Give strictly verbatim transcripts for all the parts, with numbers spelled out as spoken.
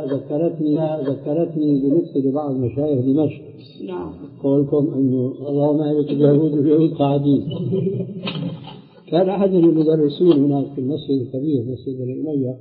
هذا ذكرتني ذكرتني بمثل بعض مشايخ دمشق. نعم. قولكم أنه اللهم اهلك اليهود واليهود قاعدين. كان أحد المدرسين هناك في المسجد الكبير مسجد بني أمية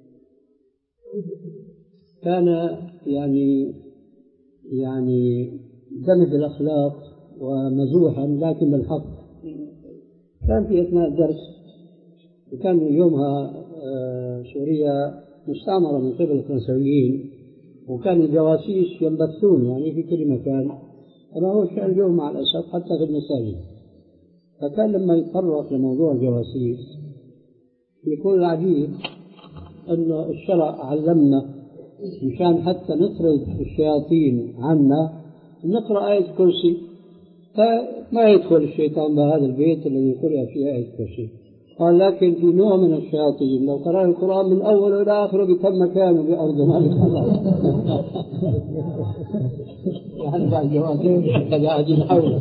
كان يعني يعني دمج الأخلاق ومزوحا لكن بالحق. كان في أثناء الدرس وكان يومها سوريا مستعمرة من قبل الفرنسيين وكان الجواسيس ينبثون يعني في كل مكان كما هو الشأن اليوم مع الأسف حتى في المساجد. فكان لما يتطرق لموضوع الجواسيس يكون العجيب أن الشرع علمنا مشان حتى نطرد الشياطين عنا نقرأ آية الكرسي فما يدخل الشيطان بهذا البيت الذي قرأ فيه آية الكرسي. قال لكن في نوع من الشياطين لو قرأ القرآن من أول إلى آخره بكم مكانه بأرضنا يعني بعد جواسيس كذا أجل حوله.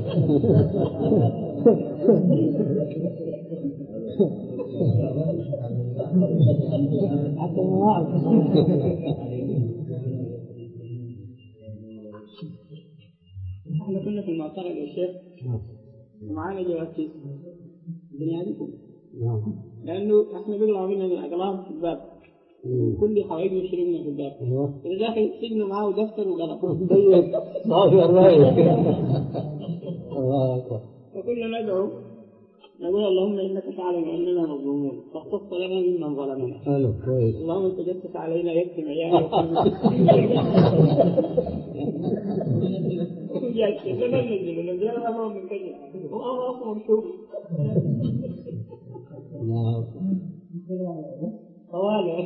احنا كنا في المعتقل يا شيخ ومعانا جواسيس بنيادكم لأنه احنا بيقلعوا منا الأقلام في الباب كل حوائج يشربنا في الباب إذا داخل سجنوا معاه دفتر وقلم صافي الرأي. وكنا ندعو نقول اللهم إنك تعلم أننا مظلومون فاختص لنا ممن ظلمنا. حلو كويس. اللهم تجسس علينا يكتم عيالي جالسين ننزل ننزل أمر من كذا وأمر أصلا مرشوف نعم طوالي